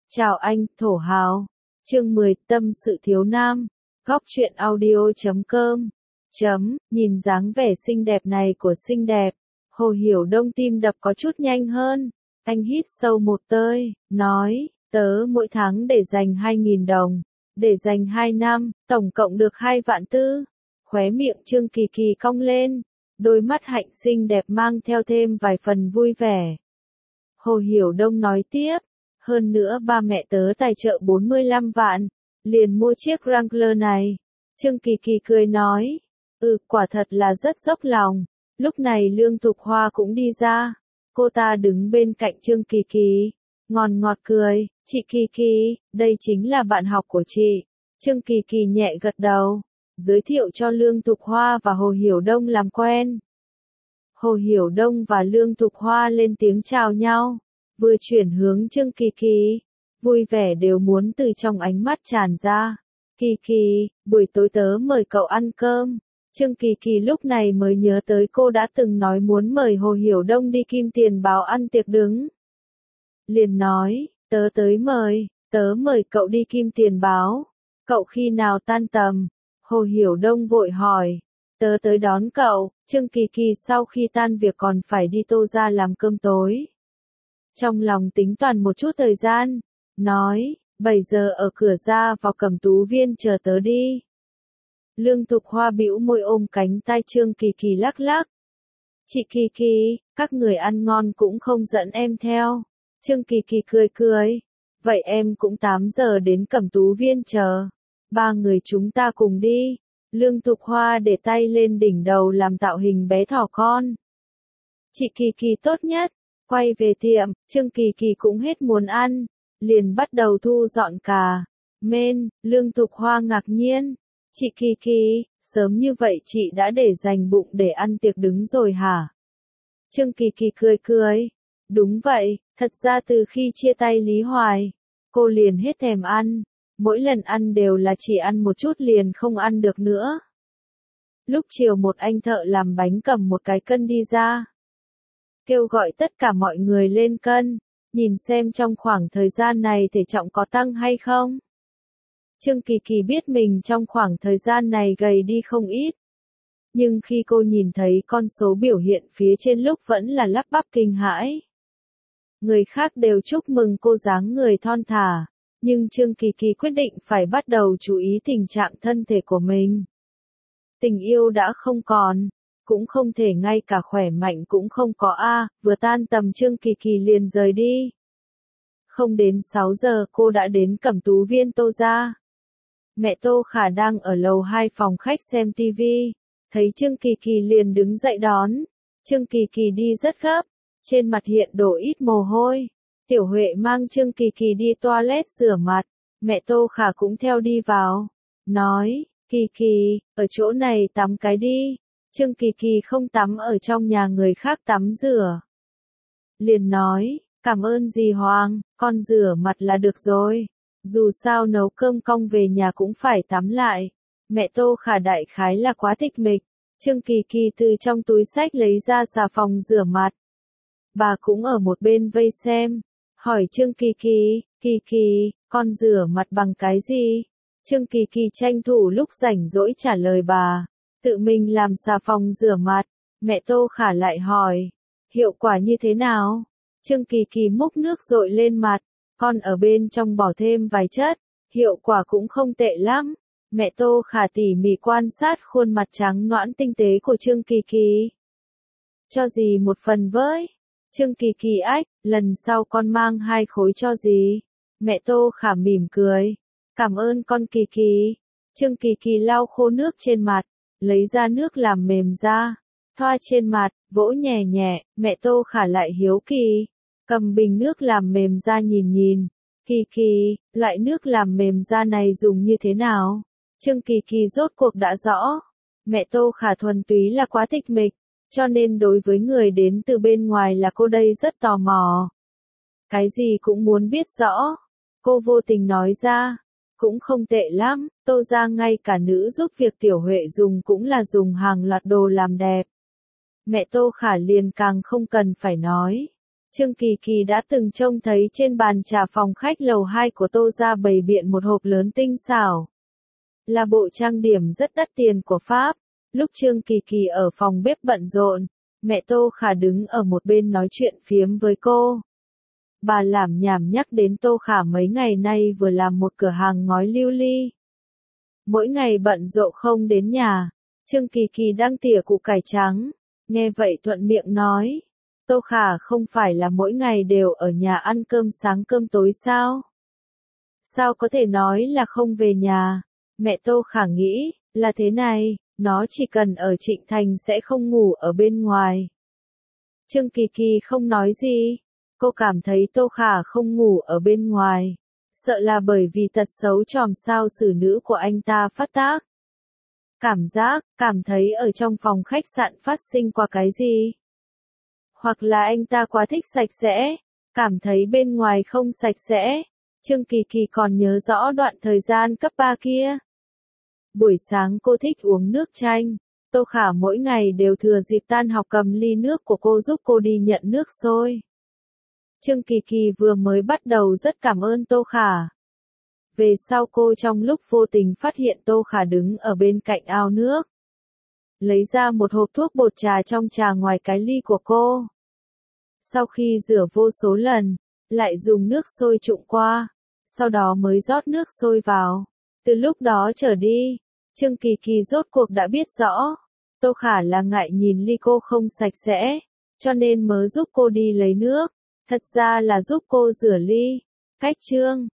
Chào anh, thổ hào. Chương 10, tâm sự thiếu nam. Góc truyện audio.com. Nhìn dáng vẻ xinh đẹp này của xinh đẹp. Hồ Hiểu Đông tim đập có chút nhanh hơn. Anh hít sâu một hơi, nói, tớ mỗi tháng để dành 2.000 đồng. Để dành 2 năm, tổng cộng được 2 vạn tư. Khóe miệng Trương Kỳ Kỳ cong lên. Đôi mắt hạnh xinh đẹp mang theo thêm vài phần vui vẻ. Hồ Hiểu Đông nói tiếp. Hơn nữa ba mẹ tớ tài trợ 45 vạn, liền mua chiếc Wrangler này. Trương Kỳ Kỳ cười nói, quả thật là rất dốc lòng. Lúc này Lương Thục Hoa cũng đi ra. Cô ta đứng bên cạnh Trương Kỳ Kỳ, ngọt cười, chị Kỳ Kỳ, đây chính là bạn học của chị. Trương Kỳ Kỳ nhẹ gật đầu, giới thiệu cho Lương Thục Hoa và Hồ Hiểu Đông làm quen. Hồ Hiểu Đông và Lương Thục Hoa lên tiếng chào nhau. Vừa chuyển hướng Trương Kỳ Kỳ, vui vẻ đều muốn từ trong ánh mắt tràn ra. Kỳ Kỳ, buổi tối tớ mời cậu ăn cơm. Trương Kỳ Kỳ lúc này mới nhớ tới cô đã từng nói muốn mời Hồ Hiểu Đông đi Kim Tiền Báo ăn tiệc đứng. Liền nói, tớ mời cậu đi Kim Tiền Báo. Cậu khi nào tan tầm? Hồ Hiểu Đông vội hỏi. Tớ tới đón cậu. Trương Kỳ Kỳ sau khi tan việc còn phải đi Tô ra làm cơm tối. Trong lòng tính toán một chút thời gian, nói, 7 giờ ở cửa ra vào Cẩm Tú Viên chờ tớ đi. Lương Thục Hoa bĩu môi ôm cánh tay Trương Kỳ Kỳ lắc lắc. Chị Kỳ Kỳ, các người ăn ngon cũng không dẫn em theo. Trương Kỳ Kỳ cười. Vậy em cũng 8 giờ đến Cẩm Tú Viên chờ. 3 người chúng ta cùng đi. Lương Thục Hoa để tay lên đỉnh đầu làm tạo hình bé thỏ con. Chị Kỳ Kỳ tốt nhất. Quay về tiệm, Trương Kỳ Kỳ cũng hết muốn ăn, liền bắt đầu thu dọn cà mên. Lương Thục Hoa ngạc nhiên, chị Kỳ Kỳ, sớm như vậy chị đã để dành bụng để ăn tiệc đứng rồi hả? Trương Kỳ Kỳ cười, đúng vậy, thật ra từ khi chia tay Lý Hoài, cô liền hết thèm ăn, mỗi lần ăn đều là chỉ ăn một chút liền không ăn được nữa. Lúc chiều một anh thợ làm bánh cầm một cái cân đi ra. Kêu gọi tất cả mọi người lên cân, nhìn xem trong khoảng thời gian này thể trọng có tăng hay không. Trương Kỳ Kỳ biết mình trong khoảng thời gian này gầy đi không ít. Nhưng khi cô nhìn thấy con số biểu hiện phía trên lúc vẫn là lắp bắp kinh hãi. Người khác đều chúc mừng cô dáng người thon thả, nhưng Trương Kỳ Kỳ quyết định phải bắt đầu chú ý tình trạng thân thể của mình. Tình yêu đã không còn. Cũng không thể ngay cả khỏe mạnh cũng không có vừa tan tầm Trương Kỳ Kỳ liền rời đi. Không đến 6 giờ cô đã đến Cẩm Tú Viên Tô ra. Mẹ Tô Khả đang ở lầu 2 phòng khách xem TV, thấy Trương Kỳ Kỳ liền đứng dậy đón. Trương Kỳ Kỳ đi rất gấp, trên mặt hiện đổ ít mồ hôi. Tiểu Huệ mang Trương Kỳ Kỳ đi toilet rửa mặt, mẹ Tô Khả cũng theo đi vào, nói, Kỳ Kỳ, ở chỗ này tắm cái đi. Trương Kỳ Kỳ không tắm ở trong nhà người khác tắm rửa. Liền nói, cảm ơn dì Hoàng, con rửa mặt là được rồi. Dù sao nấu cơm cong về nhà cũng phải tắm lại. Mẹ Tô Khả đại khái là quá tịch mịch. Trương Kỳ Kỳ từ trong túi xách lấy ra xà phòng rửa mặt. Bà cũng ở một bên vây xem. Hỏi Trương Kỳ Kỳ, con rửa mặt bằng cái gì? Trương Kỳ Kỳ tranh thủ lúc rảnh rỗi trả lời bà. Tự mình làm xà phòng rửa mặt. Mẹ Tô Khả lại hỏi, hiệu quả như thế nào? Trương Kỳ Kỳ múc nước dội lên mặt, con ở bên trong bỏ thêm vài chất, hiệu quả cũng không tệ lắm. Mẹ Tô Khả tỉ mỉ quan sát khuôn mặt trắng nõn tinh tế của Trương Kỳ Kỳ. Cho dì một phần với. Trương Kỳ Kỳ ách, lần sau con mang 2 khối cho dì. Mẹ Tô Khả mỉm cười, cảm ơn con Kỳ Kỳ. Trương Kỳ Kỳ lau khô nước trên mặt. Lấy ra nước làm mềm da, thoa trên mặt, vỗ nhẹ nhẹ. Mẹ Tô Khả lại hiếu kỳ, cầm bình nước làm mềm da nhìn. Kỳ Kỳ, loại nước làm mềm da này dùng như thế nào? Trương Kỳ Kỳ rốt cuộc đã rõ. Mẹ Tô Khả thuần túy là quá tịch mịch, cho nên đối với người đến từ bên ngoài là cô đây rất tò mò. Cái gì cũng muốn biết rõ. Cô vô tình nói ra. Cũng không tệ lắm, Tô ra ngay cả nữ giúp việc Tiểu Huệ dùng cũng là dùng hàng loạt đồ làm đẹp. Mẹ Tô Khả liền càng không cần phải nói. Trương Kỳ Kỳ đã từng trông thấy trên bàn trà phòng khách lầu 2 của Tô gia bày biện một hộp lớn tinh xảo. Là bộ trang điểm rất đắt tiền của Pháp. Lúc Trương Kỳ Kỳ ở phòng bếp bận rộn, mẹ Tô Khả đứng ở một bên nói chuyện phiếm với cô. Bà lảm nhảm nhắc đến Tô Khả mấy ngày nay vừa làm một cửa hàng ngói lưu ly. Mỗi ngày bận rộn không đến nhà, Trương Kỳ Kỳ đang tỉa củ cải trắng. Nghe vậy thuận miệng nói, Tô Khả không phải là mỗi ngày đều ở nhà ăn cơm sáng cơm tối sao? Sao có thể nói là không về nhà? Mẹ Tô Khả nghĩ, là thế này, nó chỉ cần ở Trịnh Thành sẽ không ngủ ở bên ngoài. Trương Kỳ Kỳ không nói gì, cô cảm thấy Tô Khả không ngủ ở bên ngoài, sợ là bởi vì tật xấu tròm sao xử nữ của anh ta phát tác. Cảm thấy ở trong phòng khách sạn phát sinh qua cái gì? Hoặc là anh ta quá thích sạch sẽ, cảm thấy bên ngoài không sạch sẽ. Trương Kỳ Kỳ còn nhớ rõ đoạn thời gian cấp 3 kia. Buổi sáng cô thích uống nước chanh, Tô Khả mỗi ngày đều thừa dịp tan học cầm ly nước của cô giúp cô đi nhận nước sôi. Trương Kỳ Kỳ vừa mới bắt đầu rất cảm ơn Tô Khả. Về sau cô trong lúc vô tình phát hiện Tô Khả đứng ở bên cạnh ao nước. Lấy ra một hộp thuốc bột trà trong trà ngoài cái ly của cô. Sau khi rửa vô số lần, lại dùng nước sôi trụng qua, sau đó mới rót nước sôi vào. Từ lúc đó trở đi, Trương Kỳ Kỳ rốt cuộc đã biết rõ, Tô Khả là ngại nhìn ly cô không sạch sẽ, cho nên mới giúp cô đi lấy nước, thật ra là giúp cô rửa ly. Cách chương